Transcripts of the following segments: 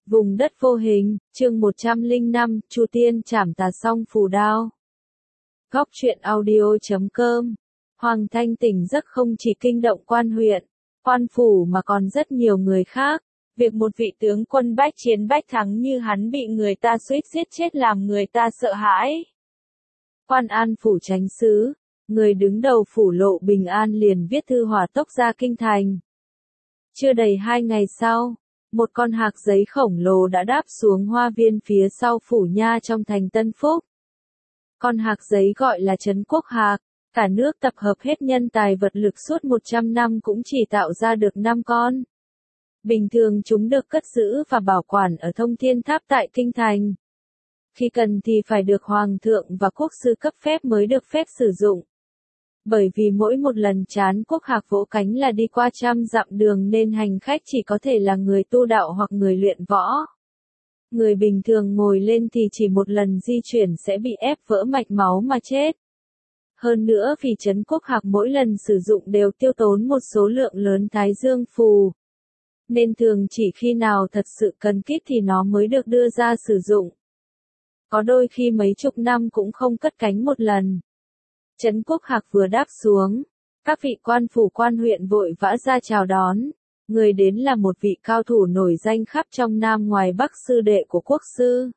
Vùng đất vô hình, chương 105, Chu Tiên trảm tà song phù đao. Góc truyện audio.com. Hoàng Thanh tỉnh giấc không chỉ kinh động quan huyện, quan phủ mà còn rất nhiều người khác. Việc một vị tướng quân bách chiến bách thắng như hắn bị người ta suýt giết chết làm người ta sợ hãi. Quan An phủ chánh sứ, người đứng đầu phủ Lộ Bình An liền viết thư hỏa tốc ra kinh thành. Chưa đầy 2 ngày sau, một con hạc giấy khổng lồ đã đáp xuống hoa viên phía sau phủ nha trong thành Tân Phúc. Con hạc giấy gọi là Trấn Quốc Hạc, cả nước tập hợp hết nhân tài vật lực suốt 100 năm cũng chỉ tạo ra được 5 con. Bình thường chúng được cất giữ và bảo quản ở Thông Thiên Tháp tại kinh thành. Khi cần thì phải được hoàng thượng và quốc sư cấp phép mới được phép sử dụng. Bởi vì mỗi một lần Trán Quốc Hạc vỗ cánh là đi qua 100 dặm đường nên hành khách chỉ có thể là người tu đạo hoặc người luyện võ. Người bình thường ngồi lên thì chỉ một lần di chuyển sẽ bị ép vỡ mạch máu mà chết. Hơn nữa vì Trấn Quốc Hạc mỗi lần sử dụng đều tiêu tốn một số lượng lớn Thái Dương phù. Nên thường chỉ khi nào thật sự cần kíp thì nó mới được đưa ra sử dụng. Có đôi khi mấy chục năm cũng không cất cánh một lần. Trấn Quốc Hạc vừa đáp xuống, các vị quan phủ quan huyện vội vã ra chào đón. Người đến là một vị cao thủ nổi danh khắp trong Nam ngoài Bắc, sư đệ của quốc sư.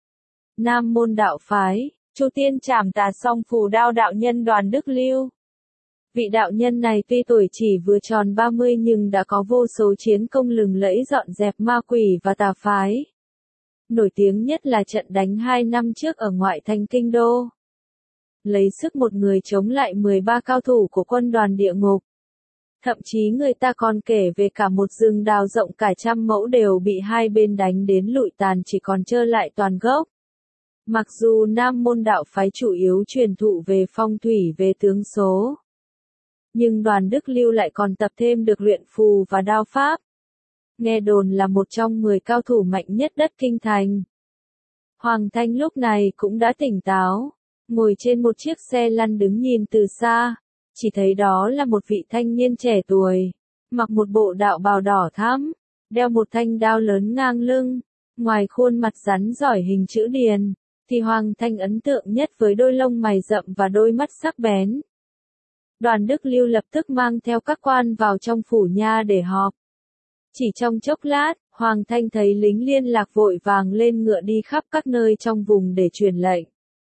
Nam môn đạo phái, Chu Tiên trảm tà song phù đao đạo nhân Đoàn Đức Lưu. Vị đạo nhân này tuy tuổi chỉ vừa tròn 30 nhưng đã có vô số chiến công lừng lẫy dọn dẹp ma quỷ và tà phái. Nổi tiếng nhất là trận đánh 2 năm trước ở ngoại thành Kinh Đô. Lấy sức một người chống lại 13 cao thủ của quân đoàn địa ngục. Thậm chí người ta còn kể về cả một rừng đào rộng cả 100 mẫu đều bị hai bên đánh đến lụi tàn chỉ còn trơ lại toàn gốc. Mặc dù Nam môn đạo phái chủ yếu truyền thụ về phong thủy về tướng số, nhưng Đoàn Đức Lưu lại còn tập thêm được luyện phù và đao pháp. Nghe đồn là một trong 10 cao thủ mạnh nhất đất kinh thành. Hoàng Thanh lúc này cũng đã tỉnh táo, ngồi trên một chiếc xe lăn đứng nhìn từ xa, chỉ thấy đó là một vị thanh niên trẻ tuổi, mặc một bộ đạo bào đỏ thắm, đeo một thanh đao lớn ngang lưng, ngoài khuôn mặt rắn giỏi hình chữ điền, thì Hoàng Thanh ấn tượng nhất với đôi lông mày rậm và đôi mắt sắc bén. Đoàn Đức Lưu lập tức mang theo các quan vào trong phủ nha để họp. Chỉ trong chốc lát, Hoàng Thanh thấy lính liên lạc vội vàng lên ngựa đi khắp các nơi trong vùng để truyền lệnh.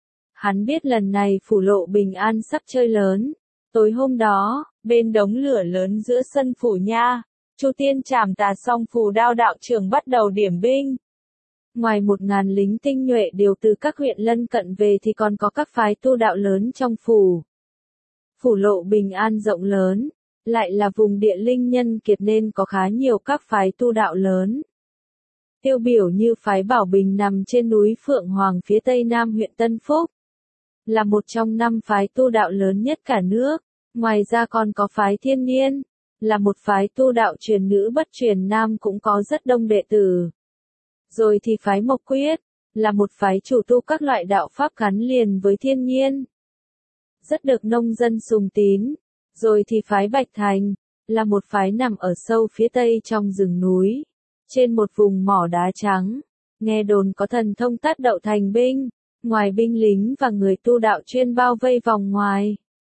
Hắn biết lần này phủ Lộ Bình An sắp chơi lớn. Tối hôm đó, bên đống lửa lớn giữa sân phủ nha, Chu Tiên trảm tà song phù đao đạo trưởng bắt đầu điểm binh. Ngoài 1.000 lính tinh nhuệ điều từ các huyện lân cận về thì còn có các phái tu đạo lớn trong phủ. Phủ Lộ Bình An rộng lớn, lại là vùng địa linh nhân kiệt nên có khá nhiều các phái tu đạo lớn. Tiêu biểu như phái Bảo Bình nằm trên núi Phượng Hoàng phía tây nam huyện Tân Phúc, là một trong 5 phái tu đạo lớn nhất cả nước. Ngoài ra còn có phái Thiên Niên, là một phái tu đạo truyền nữ bất truyền nam cũng có rất đông đệ tử. Rồi thì phái Mộc Quyết, là một phái chủ tu các loại đạo pháp gắn liền với thiên nhiên, rất được nông dân sùng tín. Rồi thì phái Bạch Thành, là một phái nằm ở sâu phía tây trong rừng núi, trên một vùng mỏ đá trắng. Nghe đồn có thần thông tác đậu thành binh, ngoài binh lính và người tu đạo chuyên bao vây vòng ngoài.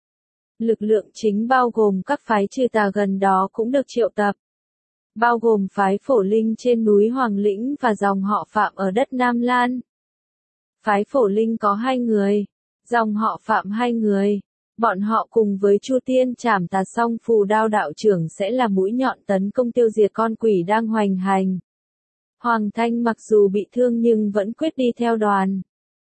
Lực lượng chính bao gồm các phái trừ tà gần đó cũng được triệu tập. Bao gồm phái Phổ Linh trên núi Hoàng Lĩnh và dòng họ Phạm ở đất Nam Lan. Phái Phổ Linh có 2 người, dòng họ Phạm 2 người. Bọn họ cùng với Chu Tiên trảm tà song phù đao đạo trưởng sẽ là mũi nhọn tấn công tiêu diệt con quỷ đang hoành hành. Hoàng Thanh mặc dù bị thương nhưng vẫn quyết đi theo đoàn.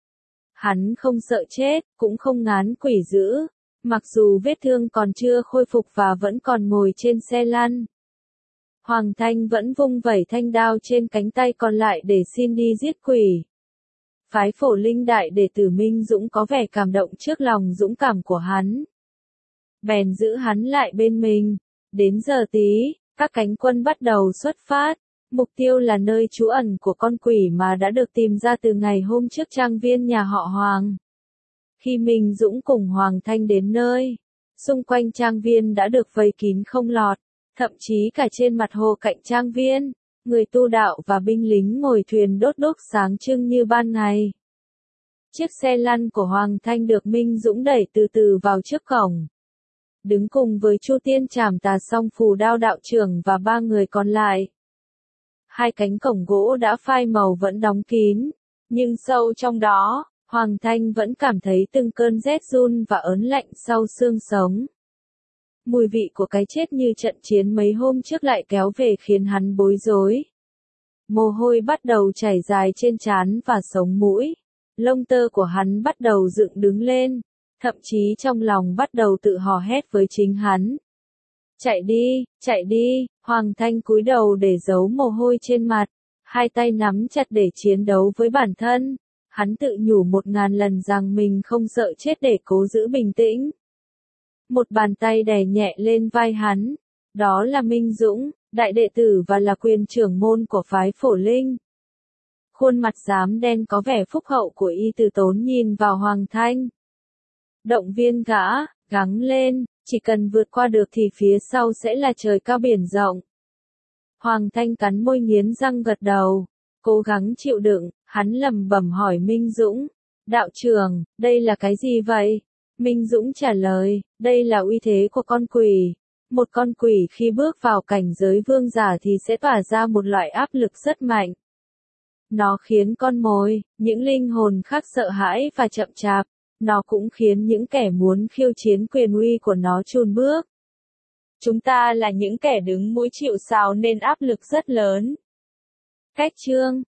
Hắn không sợ chết, cũng không ngán quỷ dữ. Mặc dù vết thương còn chưa khôi phục và vẫn còn ngồi trên xe lăn, Hoàng Thanh vẫn vung vẩy thanh đao trên cánh tay còn lại để xin đi giết quỷ. Phái Phổ Linh đại đệ tử Minh Dũng có vẻ cảm động trước lòng dũng cảm của hắn, bèn giữ hắn lại bên mình. Đến giờ tí, các cánh quân bắt đầu xuất phát. Mục tiêu là nơi trú ẩn của con quỷ mà đã được tìm ra từ ngày hôm trước trang viên nhà họ Hoàng. Khi Minh Dũng cùng Hoàng Thanh đến nơi, xung quanh trang viên đã được vây kín không lọt, thậm chí cả trên mặt hồ cạnh trang viên, Người tu đạo và binh lính ngồi thuyền đốt đuốc sáng trưng như ban ngày. Chiếc xe lăn của Hoàng Thanh được Minh Dũng đẩy từ từ vào trước cổng. Đứng cùng với Chu Tiên Trảm Tà Song Phù Đao đạo trưởng và 3 người còn lại. Hai cánh cổng gỗ đã phai màu vẫn đóng kín, nhưng sâu trong đó, Hoàng Thanh vẫn cảm thấy từng cơn rét run và ớn lạnh sau xương sống. Mùi vị của cái chết như trận chiến mấy hôm trước lại kéo về khiến hắn bối rối. Mồ hôi bắt đầu chảy dài trên trán và sống mũi. Lông tơ của hắn bắt đầu dựng đứng lên, thậm chí trong lòng bắt đầu tự hò hét với chính hắn. Chạy đi, Hoàng Thanh cúi đầu để giấu mồ hôi trên mặt, hai tay nắm chặt để chiến đấu với bản thân. Hắn tự nhủ 1000 lần rằng mình không sợ chết để cố giữ bình tĩnh. Một bàn tay đè nhẹ lên vai hắn, đó là Minh Dũng, đại đệ tử và là quyền trưởng môn của phái Phổ Linh. Khuôn mặt xám đen có vẻ phúc hậu của y từ tốn nhìn vào Hoàng Thanh. Động viên gã, gắng lên, chỉ cần vượt qua được thì phía sau sẽ là trời cao biển rộng. Hoàng Thanh cắn môi nghiến răng gật đầu, cố gắng chịu đựng, hắn lẩm bẩm hỏi Minh Dũng, đạo trưởng, đây là cái gì vậy? Minh Dũng trả lời, đây là uy thế của con quỷ. Một con quỷ khi bước vào cảnh giới vương giả thì sẽ tỏa ra một loại áp lực rất mạnh. Nó khiến con mồi, những linh hồn khác sợ hãi và chậm chạp. Nó cũng khiến những kẻ muốn khiêu chiến quyền uy của nó chùn bước. Chúng ta là những kẻ đứng mũi chịu sào nên áp lực rất lớn. Cách chương